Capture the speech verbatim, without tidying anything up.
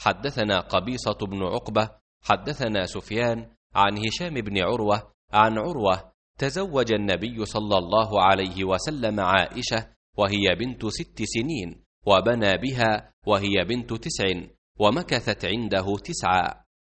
حدثنا قبيصة بن عقبة حدثنا سفيان عن هشام بن عروة عن عروة: تزوج النبي صلى الله عليه وسلم عائشة وهي بنت ست سنين، وبنى بها وهي بنت تسع، ومكثت عنده تسعا.